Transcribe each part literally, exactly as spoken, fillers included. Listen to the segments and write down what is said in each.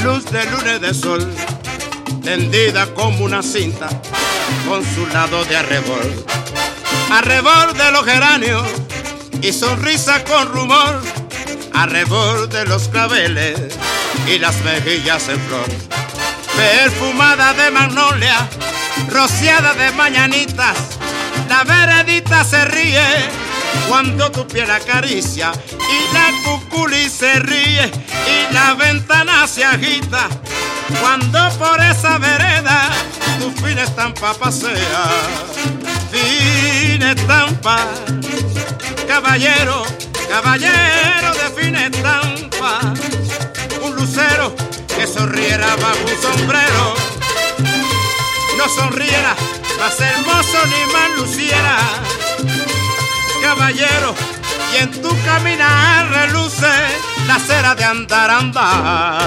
luz de luna y de sol, tendida como una cinta, con su lado de arrebol. Arrebol de los geranios y sonrisa con rumor, arrebol de los claveles y las mejillas en flor. Perfumada de magnolia, rociada de mañanitas, la veredita se ríe cuando tu piel acaricia, y la cuculi se ríe y la ventana se agita cuando por esa vereda tu fina estampa pasea. Fina estampa, caballero, caballero de fina estampa, un lucero que sonriera bajo un sombrero, no sonriera más hermoso ni más luciera. Caballero, y en tu caminar reluce la cera de andar, andar.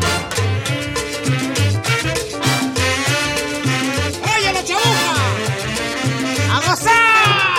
¡Oye, la chabuca! ¡A gozar!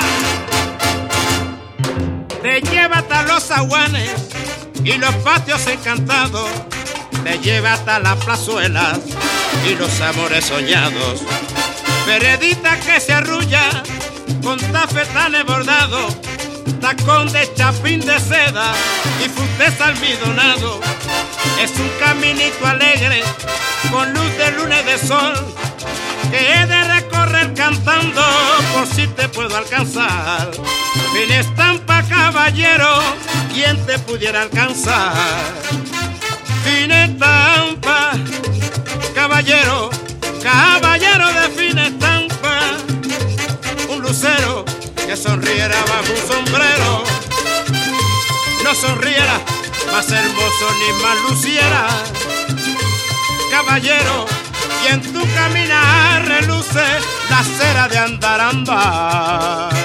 Te lleva hasta los zaguanes y los patios encantados, te lleva hasta las plazuelas y los amores soñados. Veredita que se arrulla con tafetanes bordados, tacón de chapín de seda y futés almidonado. Es un caminito alegre con luz de luna y de sol, que he de recorrer cantando por si te puedo alcanzar. Fina estampa, caballero, ¿quién te pudiera alcanzar? Fina estampa, caballero, caballero de fina estampa, un lucero que sonriera bajo un sombrero, no sonriera más hermoso ni más luciera. Caballero, y en tu caminar reluce la cera de andar, andar.